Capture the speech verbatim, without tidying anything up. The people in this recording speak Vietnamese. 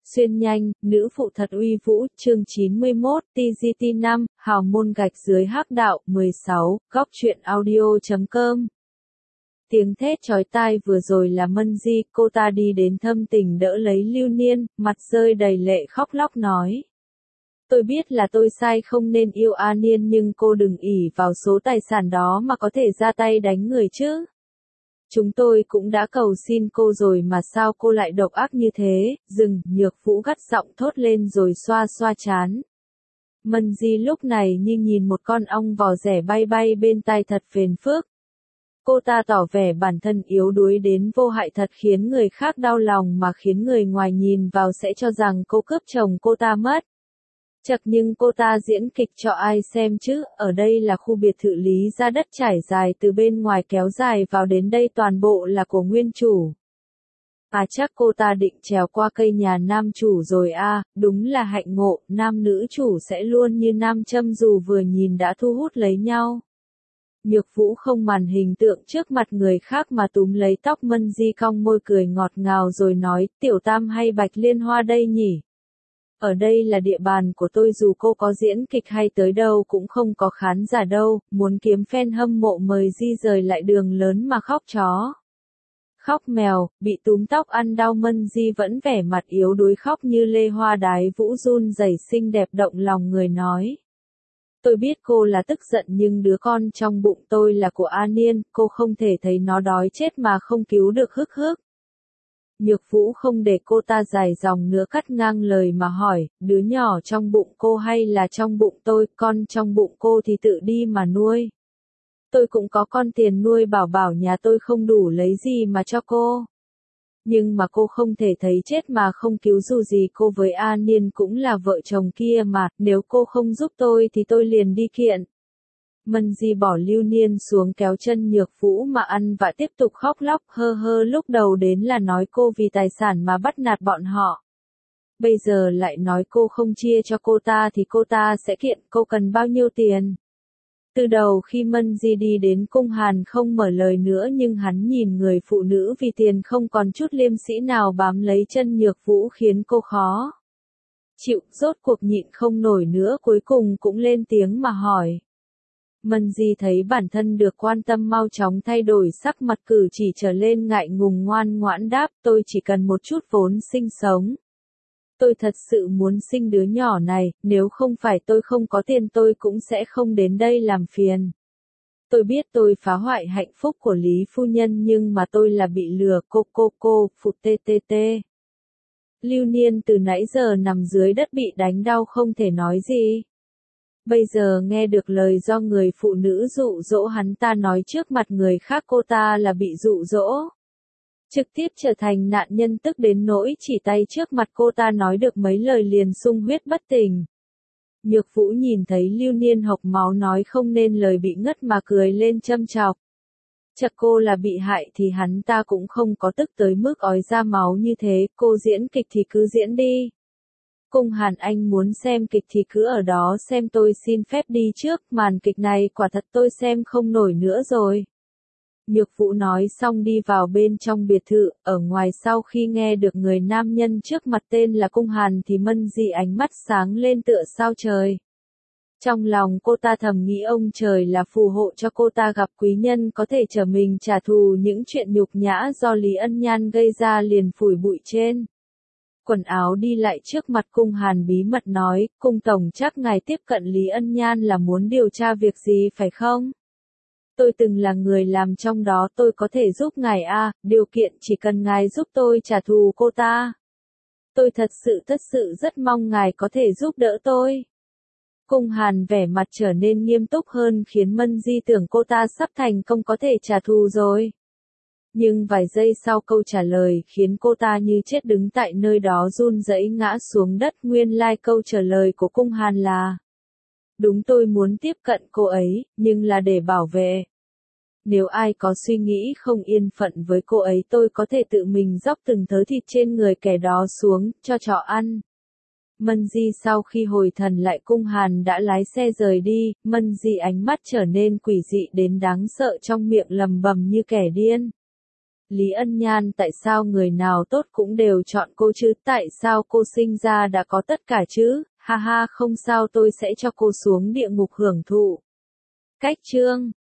Xuyên nhanh, nữ phụ thật uy vũ, chương chín mươi mốt, T G T năm, hào môn gạch dưới hắc đạo, mười sáu, góc truyện audio chấm com. Tiếng thét chói tai vừa rồi là Mân Di, cô ta đi đến thâm tình đỡ lấy Lưu Niên, mặt rơi đầy lệ khóc lóc nói. Tôi biết là tôi sai không nên yêu A Niên nhưng cô đừng ỷ vào số tài sản đó mà có thể ra tay đánh người chứ. Chúng tôi cũng đã cầu xin cô rồi mà sao cô lại độc ác như thế, dừng, Nhược Vũ gắt giọng thốt lên rồi xoa xoa trán. Mân Di lúc này như nhìn một con ong vò rẻ bay bay bên tai thật phiền phức. Cô ta tỏ vẻ bản thân yếu đuối đến vô hại thật khiến người khác đau lòng mà khiến người ngoài nhìn vào sẽ cho rằng cô cướp chồng cô ta mất. Chật nhưng cô ta diễn kịch cho ai xem chứ, ở đây là khu biệt thự Lý Gia đất trải dài từ bên ngoài kéo dài vào đến đây toàn bộ là của nguyên chủ. À chắc cô ta định trèo qua cây nhà nam chủ rồi à, đúng là hạnh ngộ, nam nữ chủ sẽ luôn như nam châm dù vừa nhìn đã thu hút lấy nhau. Nhược Vũ không màn hình tượng trước mặt người khác mà túm lấy tóc Mân Di cong môi cười ngọt ngào rồi nói, Tiểu Tam hay Bạch Liên Hoa đây nhỉ? Ở đây là địa bàn của tôi dù cô có diễn kịch hay tới đâu cũng không có khán giả đâu, muốn kiếm fan hâm mộ mời di rời lại đường lớn mà khóc chó. Khóc mèo, bị túm tóc ăn đau Mân Di vẫn vẻ mặt yếu đuối khóc như lê hoa đái vũ run rẩy xinh đẹp động lòng người nói. Tôi biết cô là tức giận nhưng đứa con trong bụng tôi là của A Niên, cô không thể thấy nó đói chết mà không cứu được hức hức. Nhược Vũ không để cô ta dài dòng nữa cắt ngang lời mà hỏi, đứa nhỏ trong bụng cô hay là trong bụng tôi, con trong bụng cô thì tự đi mà nuôi. Tôi cũng có con tiền nuôi bảo bảo nhà tôi không đủ lấy gì mà cho cô. Nhưng mà cô không thể thấy chết mà không cứu dù gì cô với A Niên cũng là vợ chồng kia mà, nếu cô không giúp tôi thì tôi liền đi kiện. Mân Di bỏ Lưu Niên xuống kéo chân Nhược Vũ mà ăn và tiếp tục khóc lóc hơ hơ lúc đầu đến là nói cô vì tài sản mà bắt nạt bọn họ. Bây giờ lại nói cô không chia cho cô ta thì cô ta sẽ kiện cô cần bao nhiêu tiền. Từ đầu khi Mân Di đi đến cung Hàn không mở lời nữa nhưng hắn nhìn người phụ nữ vì tiền không còn chút liêm sĩ nào bám lấy chân Nhược Vũ khiến cô khó chịu, rốt cuộc nhịn không nổi nữa cuối cùng cũng lên tiếng mà hỏi. Mân Di thấy bản thân được quan tâm mau chóng thay đổi sắc mặt cử chỉ trở lên ngại ngùng ngoan ngoãn đáp tôi chỉ cần một chút vốn sinh sống. Tôi thật sự muốn sinh đứa nhỏ này, nếu không phải tôi không có tiền tôi cũng sẽ không đến đây làm phiền. Tôi biết tôi phá hoại hạnh phúc của Lý phu nhân nhưng mà tôi là bị lừa cô cô cô, phụt tê tê tê. Lưu Niên từ nãy giờ nằm dưới đất bị đánh đau không thể nói gì. Bây giờ nghe được lời do người phụ nữ dụ dỗ hắn ta nói trước mặt người khác cô ta là bị dụ dỗ. Trực tiếp trở thành nạn nhân tức đến nỗi chỉ tay trước mặt cô ta nói được mấy lời liền sung huyết bất tỉnh. Nhược Vũ nhìn thấy Lưu Niên hộc máu nói không nên lời bị ngất mà cười lên châm chọc. Chắc cô là bị hại thì hắn ta cũng không có tức tới mức ói ra máu như thế, cô diễn kịch thì cứ diễn đi. Cung Hàn anh muốn xem kịch thì cứ ở đó xem tôi xin phép đi trước, màn kịch này quả thật tôi xem không nổi nữa rồi. Nhược Vũ nói xong đi vào bên trong biệt thự, ở ngoài sau khi nghe được người nam nhân trước mặt tên là Cung Hàn thì Mân Di ánh mắt sáng lên tựa sao trời. Trong lòng cô ta thầm nghĩ ông trời là phù hộ cho cô ta gặp quý nhân có thể trở mình trả thù những chuyện nhục nhã do Lý Ân Nhan gây ra liền phủi bụi trên. Quần áo đi lại trước mặt Cung Hàn bí mật nói, Cung Tổng chắc ngài tiếp cận Lý Ân Nhan là muốn điều tra việc gì phải không? Tôi từng là người làm trong đó tôi có thể giúp ngài a, điều kiện chỉ cần ngài giúp tôi trả thù cô ta. Tôi thật sự thật sự rất mong ngài có thể giúp đỡ tôi. Cung Hàn vẻ mặt trở nên nghiêm túc hơn khiến Mân Di tưởng cô ta sắp thành công có thể trả thù rồi. Nhưng vài giây sau câu trả lời khiến cô ta như chết đứng tại nơi đó run rẩy ngã xuống đất nguyên lai like câu trả lời của Cung Hàn là. Đúng tôi muốn tiếp cận cô ấy, nhưng là để bảo vệ. Nếu ai có suy nghĩ không yên phận với cô ấy tôi có thể tự mình dóc từng thớ thịt trên người kẻ đó xuống, cho chó ăn. Mân Di sau khi hồi thần lại Cung Hàn đã lái xe rời đi, Mân Di ánh mắt trở nên quỷ dị đến đáng sợ trong miệng lầm bầm như kẻ điên. Lý Ân Nhan, tại sao người nào tốt cũng đều chọn cô chứ, tại sao cô sinh ra đã có tất cả chứ, ha ha không sao tôi sẽ cho cô xuống địa ngục hưởng thụ. Cách chương